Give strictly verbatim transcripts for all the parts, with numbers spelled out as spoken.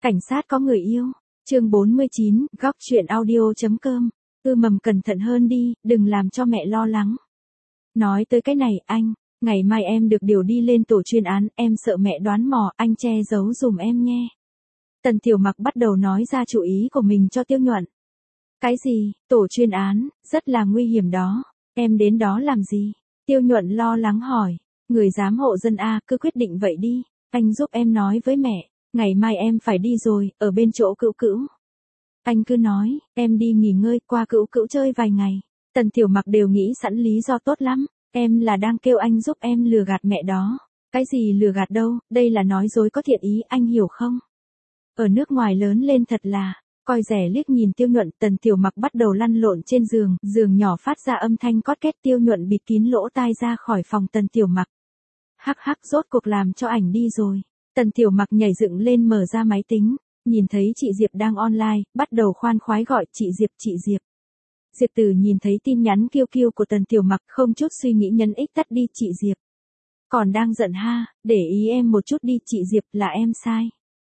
Cảnh sát có người yêu. Chương bốn mươi chín, góc chuyện audio.com. Ư Mầm cẩn thận hơn đi, đừng làm cho mẹ lo lắng. Nói tới cái này, anh, ngày mai em được điều đi lên tổ chuyên án, em sợ mẹ đoán mò, anh che giấu dùm em nghe. Tần Tiểu Mặc bắt đầu nói ra chủ ý của mình cho Tiêu Nhuận. Cái gì, tổ chuyên án, rất là nguy hiểm đó, em đến đó làm gì? Tiêu Nhuận lo lắng hỏi, người giám hộ dân A, cứ quyết định vậy đi, anh giúp em nói với mẹ, ngày mai em phải đi rồi, ở bên chỗ Cữu Cữu. Anh cứ nói, em đi nghỉ ngơi, qua Cữu Cữu chơi vài ngày. Tần Tiểu Mặc đều nghĩ sẵn lý do tốt lắm, em là đang kêu anh giúp em lừa gạt mẹ đó. Cái gì lừa gạt đâu, đây là nói dối có thiện ý, anh hiểu không? Ở nước ngoài lớn lên thật là, coi rẻ liếc nhìn Tiêu Nhuận, Tần Tiểu Mặc bắt đầu lăn lộn trên giường, giường nhỏ phát ra âm thanh cót két. Tiêu Nhuận bịt kín lỗ tai ra khỏi phòng Tần Tiểu Mặc. Hắc hắc, rốt cuộc làm cho ảnh đi rồi. Tần Tiểu Mặc nhảy dựng lên mở ra máy tính, nhìn thấy chị Diệp đang online, bắt đầu khoan khoái gọi chị Diệp, chị Diệp. Diệp Tử nhìn thấy tin nhắn kêu kêu của Tần Tiểu Mặc, không chút suy nghĩ nhấn ích tắt đi. Chị Diệp, còn đang giận ha, để ý em một chút đi. Chị Diệp, là em sai.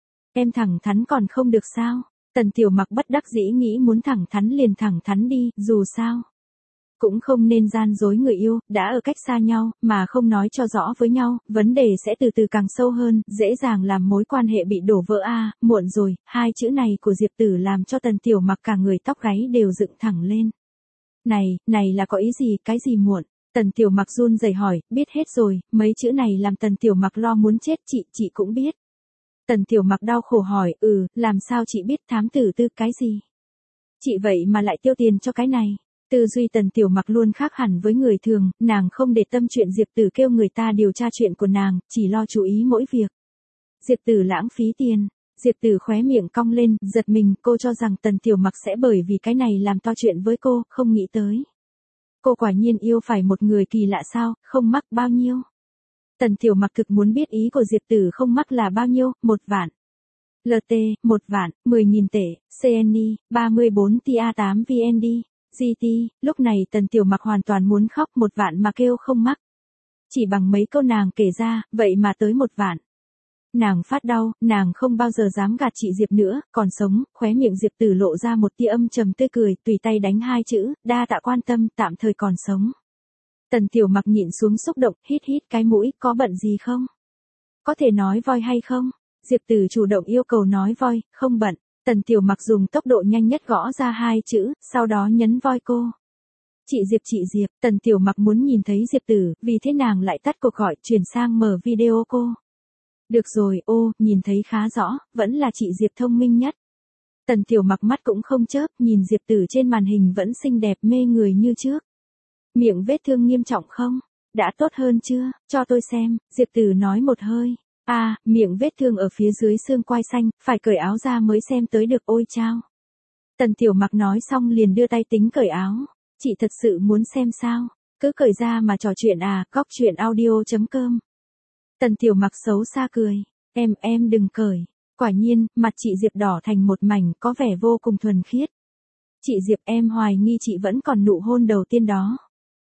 Em thẳng thắn còn không được sao? Tần Tiểu Mặc bất đắc dĩ nghĩ muốn thẳng thắn liền thẳng thắn đi, dù sao cũng không nên gian dối người yêu, đã ở cách xa nhau, mà không nói cho rõ với nhau, vấn đề sẽ từ từ càng sâu hơn, dễ dàng làm mối quan hệ bị đổ vỡ a. À, muộn rồi, hai chữ này của Diệp Tử làm cho Tần Tiểu Mặc cả người tóc gáy đều dựng thẳng lên. Này, này là có ý gì, cái gì muộn? Tần Tiểu Mặc run rẩy hỏi, biết hết rồi, mấy chữ này làm Tần Tiểu Mặc lo muốn chết. Chị, chị cũng biết. Tần Tiểu Mặc đau khổ hỏi, ừ, làm sao chị biết? Thám tử tư cái gì? Chị vậy mà lại tiêu tiền cho cái này. Tư duy Tần Tiểu Mặc luôn khác hẳn với người thường, nàng không để tâm chuyện Diệp Tử kêu người ta điều tra chuyện của nàng, chỉ lo chú ý mỗi việc. Diệp Tử lãng phí tiền. Diệp Tử khóe miệng cong lên, giật mình, cô cho rằng Tần Tiểu Mặc sẽ bởi vì cái này làm to chuyện với cô, không nghĩ tới. Cô quả nhiên yêu phải một người kỳ lạ sao, không mắc bao nhiêu. Tần Tiểu Mặc thực muốn biết ý của Diệp Tử không mắc là bao nhiêu, một vạn. lờ tê, một vạn, mười nghìn tệ, xê en i, ba mươi bốn T A tám vê en đê. giê tê, lúc này Tần Tiểu Mặc hoàn toàn muốn khóc, một vạn mà kêu không mắc. Chỉ bằng mấy câu nàng kể ra, vậy mà tới một vạn. Nàng phát đau, nàng không bao giờ dám gạt chị Diệp nữa, còn sống, khóe miệng Diệp Tử lộ ra một tia âm trầm tươi cười, tùy tay đánh hai chữ, đa tạ quan tâm, tạm thời còn sống. Tần Tiểu Mặc nhịn xuống xúc động, hít hít cái mũi, có bận gì không? Có thể nói voi hay không? Diệp Tử chủ động yêu cầu nói voi, không bận. Tần Tiểu Mặc dùng tốc độ nhanh nhất gõ ra hai chữ, sau đó nhấn voi cô. Chị Diệp, chị Diệp, Tần Tiểu Mặc muốn nhìn thấy Diệp Tử, vì thế nàng lại tắt cuộc gọi, chuyển sang mở video cô. Được rồi, ô, nhìn thấy khá rõ, vẫn là chị Diệp thông minh nhất. Tần Tiểu Mặc mắt cũng không chớp, nhìn Diệp Tử trên màn hình vẫn xinh đẹp mê người như trước. Miệng vết thương nghiêm trọng không? Đã tốt hơn chưa? Cho tôi xem, Diệp Tử nói một hơi. À, miệng vết thương ở phía dưới xương quai xanh, phải cởi áo ra mới xem tới được, ôi chao. Tần Tiểu Mặc nói xong liền đưa tay tính cởi áo. Chị thật sự muốn xem sao? Cứ cởi ra mà trò chuyện à, góc chuyện audio.com. Tần Tiểu Mặc xấu xa cười. Em, em đừng cởi. Quả nhiên, mặt chị Diệp đỏ thành một mảnh, có vẻ vô cùng thuần khiết. Chị Diệp, em hoài nghi chị vẫn còn nụ hôn đầu tiên đó.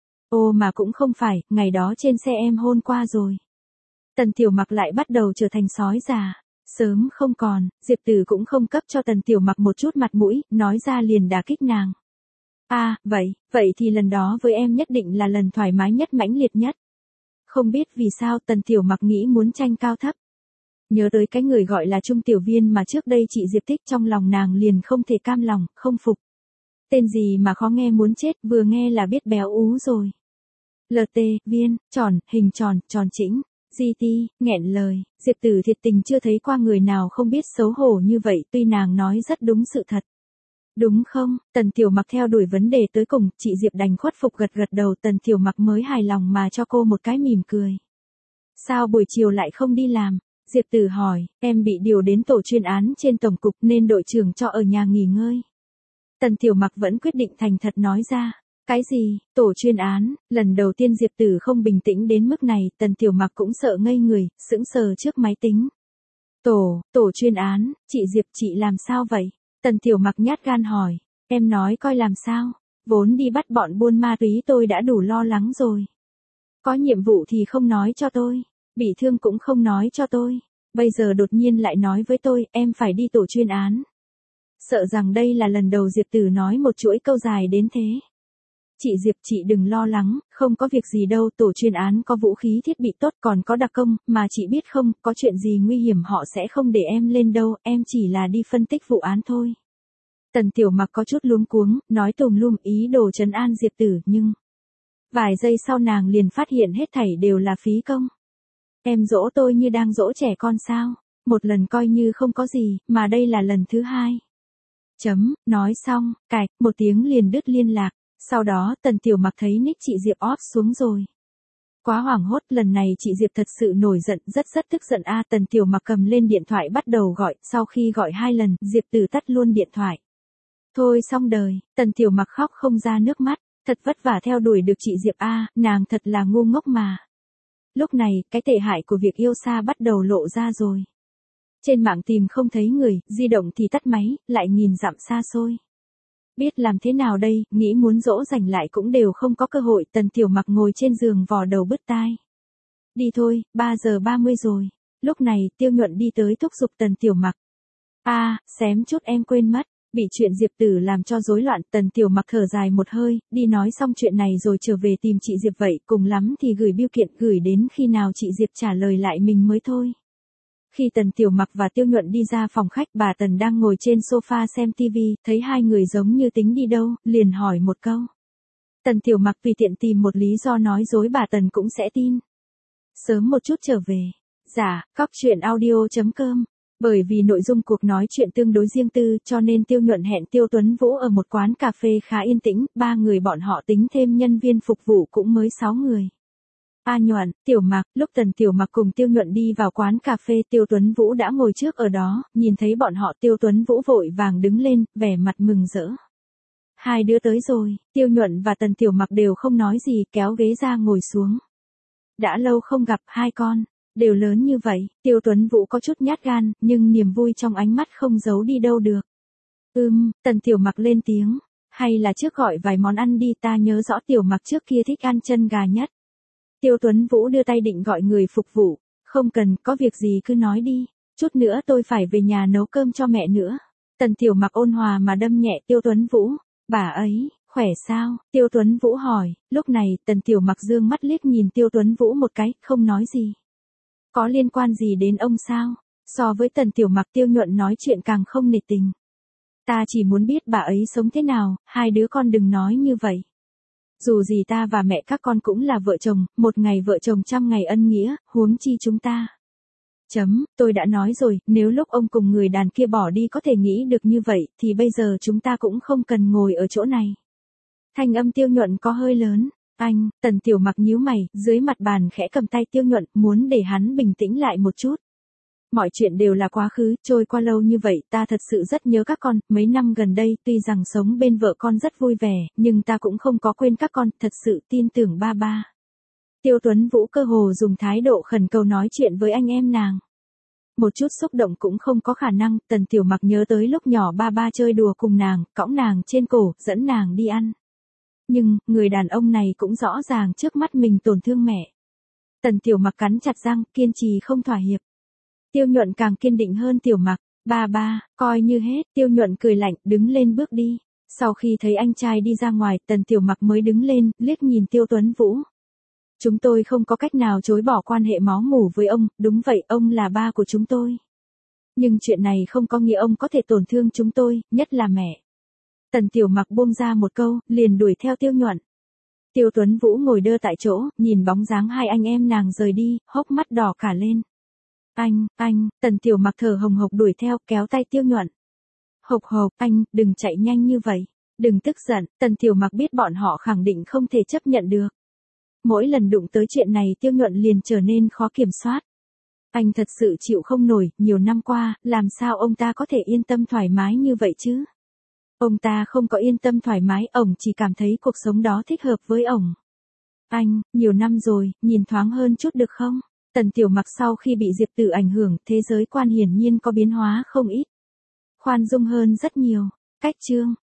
Ô mà cũng không phải, ngày đó trên xe em hôn qua rồi. Tần Tiểu Mặc lại bắt đầu trở thành sói già. Sớm không còn, Diệp Tử cũng không cấp cho Tần Tiểu Mặc một chút mặt mũi, nói ra liền đả kích nàng. À, vậy, vậy thì lần đó với em nhất định là lần thoải mái nhất, mãnh liệt nhất. Không biết vì sao Tần Tiểu Mặc nghĩ muốn tranh cao thấp. Nhớ tới cái người gọi là Trung Tiểu Viên mà trước đây chị Diệp thích, trong lòng nàng liền không thể cam lòng, không phục. Tên gì mà khó nghe muốn chết, vừa nghe là biết béo ú rồi. lờ tê, viên, tròn, hình tròn, tròn chỉnh. giê tê, nghẹn lời, Diệp Tử thiệt tình chưa thấy qua người nào không biết xấu hổ như vậy, tuy nàng nói rất đúng sự thật. Đúng không? Tần Tiểu Mặc theo đuổi vấn đề tới cùng, chị Diệp đành khuất phục gật gật đầu, Tần Tiểu Mặc mới hài lòng mà cho cô một cái mỉm cười. Sao buổi chiều lại không đi làm? Diệp Tử hỏi, em bị điều đến tổ chuyên án trên tổng cục nên đội trưởng cho ở nhà nghỉ ngơi. Tần Tiểu Mặc vẫn quyết định thành thật nói ra. Cái gì, tổ chuyên án, lần đầu tiên Diệp Tử không bình tĩnh đến mức này, Tần Tiểu Mặc cũng sợ ngây người, sững sờ trước máy tính. Tổ, tổ chuyên án, chị Diệp, chị làm sao vậy? Tần Tiểu Mặc nhát gan hỏi, em nói coi làm sao, vốn đi bắt bọn buôn ma túy tôi đã đủ lo lắng rồi. Có nhiệm vụ thì không nói cho tôi, bị thương cũng không nói cho tôi. Bây giờ đột nhiên lại nói với tôi, em phải đi tổ chuyên án. Sợ rằng đây là lần đầu Diệp Tử nói một chuỗi câu dài đến thế. Chị Diệp, chị đừng lo lắng, không có việc gì đâu, tổ chuyên án có vũ khí thiết bị tốt, còn có đặc công, mà chị biết không, có chuyện gì nguy hiểm họ sẽ không để em lên đâu, em chỉ là đi phân tích vụ án thôi. Tần Tiểu Mặc có chút luống cuống, nói tùm lum ý đồ trấn an Diệp Tử, nhưng vài giây sau nàng liền phát hiện hết thảy đều là phí công. Em dỗ tôi như đang dỗ trẻ con sao? Một lần coi như không có gì, mà đây là lần thứ hai. Chấm, nói xong, cạch, một tiếng liền đứt liên lạc. Sau đó, Tần Tiểu Mặc thấy nick chị Diệp off xuống rồi. Quá hoảng hốt, lần này chị Diệp thật sự nổi giận, rất rất tức giận a. Tần Tiểu Mặc cầm lên điện thoại bắt đầu gọi, sau khi gọi hai lần, Diệp Tử tắt luôn điện thoại. Thôi xong đời, Tần Tiểu Mặc khóc không ra nước mắt, thật vất vả theo đuổi được chị Diệp a, nàng thật là ngu ngốc mà. Lúc này, cái tệ hại của việc yêu xa bắt đầu lộ ra rồi. Trên mạng tìm không thấy người, di động thì tắt máy, lại nghìn dặm xa xôi. Biết làm thế nào đây, nghĩ muốn dỗ dành lại cũng đều không có cơ hội. Tần Tiểu Mặc ngồi trên giường vò đầu bứt tai. Đi thôi, ba giờ ba mươi rồi. Lúc này, Tiêu Nhuận đi tới thúc giục Tần Tiểu Mặc. A, à, xém chút em quên mất. Bị chuyện Diệp Tử làm cho rối loạn, Tần Tiểu Mặc thở dài một hơi, đi nói xong chuyện này rồi trở về tìm chị Diệp vậy, cùng lắm thì gửi bưu kiện, gửi đến khi nào chị Diệp trả lời lại mình mới thôi. Khi Tần Tiểu Mặc và Tiêu Nhuận đi ra phòng khách, bà Tần đang ngồi trên sofa xem tivi, thấy hai người giống như tính đi đâu, liền hỏi một câu. Tần Tiểu Mặc tùy tiện tìm một lý do nói dối, bà Tần cũng sẽ tin. Sớm một chút trở về. Dạ, cóc truyện audio chấm com. Bởi vì nội dung cuộc nói chuyện tương đối riêng tư, cho nên Tiêu Nhuận hẹn Tiêu Tuấn Vũ ở một quán cà phê khá yên tĩnh, ba người bọn họ tính thêm nhân viên phục vụ cũng mới sáu người. A Nhuận, Tiểu Mặc, lúc Tần Tiểu Mặc cùng Tiêu Nhuận đi vào quán cà phê, Tiêu Tuấn Vũ đã ngồi trước ở đó, nhìn thấy bọn họ, Tiêu Tuấn Vũ vội vàng đứng lên, vẻ mặt mừng rỡ. Hai đứa tới rồi, Tiêu Nhuận và Tần Tiểu Mặc đều không nói gì, kéo ghế ra ngồi xuống. Đã lâu không gặp, hai con đều lớn như vậy. Tiêu Tuấn Vũ có chút nhát gan, nhưng niềm vui trong ánh mắt không giấu đi đâu được. Ừm, Tần Tiểu Mặc lên tiếng, hay là trước gọi vài món ăn đi, ta nhớ rõ Tiểu Mặc trước kia thích ăn chân gà nhất. Tiêu Tuấn Vũ đưa tay định gọi người phục vụ, không cần, có việc gì cứ nói đi, chút nữa tôi phải về nhà nấu cơm cho mẹ nữa. Tần Tiểu Mặc ôn hòa mà đâm nhẹ Tiêu Tuấn Vũ, bà ấy, khỏe sao? Tiêu Tuấn Vũ hỏi, lúc này Tần Tiểu Mặc dương mắt liếc nhìn Tiêu Tuấn Vũ một cái, không nói gì. Có liên quan gì đến ông sao? So với Tần Tiểu Mặc, Tiêu Nhuận nói chuyện càng không nể tình. Ta chỉ muốn biết bà ấy sống thế nào, hai đứa con đừng nói như vậy. Dù gì ta và mẹ các con cũng là vợ chồng, một ngày vợ chồng trăm ngày ân nghĩa, huống chi chúng ta. Chấm, tôi đã nói rồi, nếu lúc ông cùng người đàn kia bỏ đi có thể nghĩ được như vậy, thì bây giờ chúng ta cũng không cần ngồi ở chỗ này. Thanh âm Tiêu Nhuận có hơi lớn. Anh, Tần Tiểu Mặc nhíu mày, dưới mặt bàn khẽ cầm tay Tiêu Nhuận, muốn để hắn bình tĩnh lại một chút. Mọi chuyện đều là quá khứ, trôi qua lâu như vậy, ta thật sự rất nhớ các con, mấy năm gần đây, tuy rằng sống bên vợ con rất vui vẻ, nhưng ta cũng không có quên các con, thật sự tin tưởng ba ba. Tiêu Tuấn Vũ cơ hồ dùng thái độ khẩn cầu nói chuyện với anh em nàng. Một chút xúc động cũng không có khả năng, Tần Tiểu Mặc nhớ tới lúc nhỏ ba ba chơi đùa cùng nàng, cõng nàng trên cổ, dẫn nàng đi ăn. Nhưng, người đàn ông này cũng rõ ràng trước mắt mình tổn thương mẹ. Tần Tiểu Mặc cắn chặt răng, kiên trì không thỏa hiệp. Tiêu Nhuận càng kiên định hơn Tiểu Mặc, ba ba, coi như hết, Tiêu Nhuận cười lạnh, đứng lên bước đi. Sau khi thấy anh trai đi ra ngoài, Tần Tiểu Mặc mới đứng lên, liếc nhìn Tiêu Tuấn Vũ. Chúng tôi không có cách nào chối bỏ quan hệ máu mủ với ông, đúng vậy, ông là ba của chúng tôi. Nhưng chuyện này không có nghĩa ông có thể tổn thương chúng tôi, nhất là mẹ. Tần Tiểu Mặc buông ra một câu, liền đuổi theo Tiêu Nhuận. Tiêu Tuấn Vũ ngồi đơ tại chỗ, nhìn bóng dáng hai anh em nàng rời đi, hốc mắt đỏ cả lên. Anh, anh, Tần Tiểu Mặc thở hồng hộc đuổi theo, kéo tay Tiêu Nhuận. Hộc hộc, anh, đừng chạy nhanh như vậy, đừng tức giận, Tần Tiểu Mặc biết bọn họ khẳng định không thể chấp nhận được. Mỗi lần đụng tới chuyện này Tiêu Nhuận liền trở nên khó kiểm soát. Anh thật sự chịu không nổi, nhiều năm qua, làm sao ông ta có thể yên tâm thoải mái như vậy chứ? Ông ta không có yên tâm thoải mái, ổng chỉ cảm thấy cuộc sống đó thích hợp với ổng. Anh, nhiều năm rồi, nhìn thoáng hơn chút được không? Tần Tiểu Mặc sau khi bị Diệp Tử ảnh hưởng, thế giới quan hiển nhiên có biến hóa không ít. Khoan dung hơn rất nhiều. Cách chương.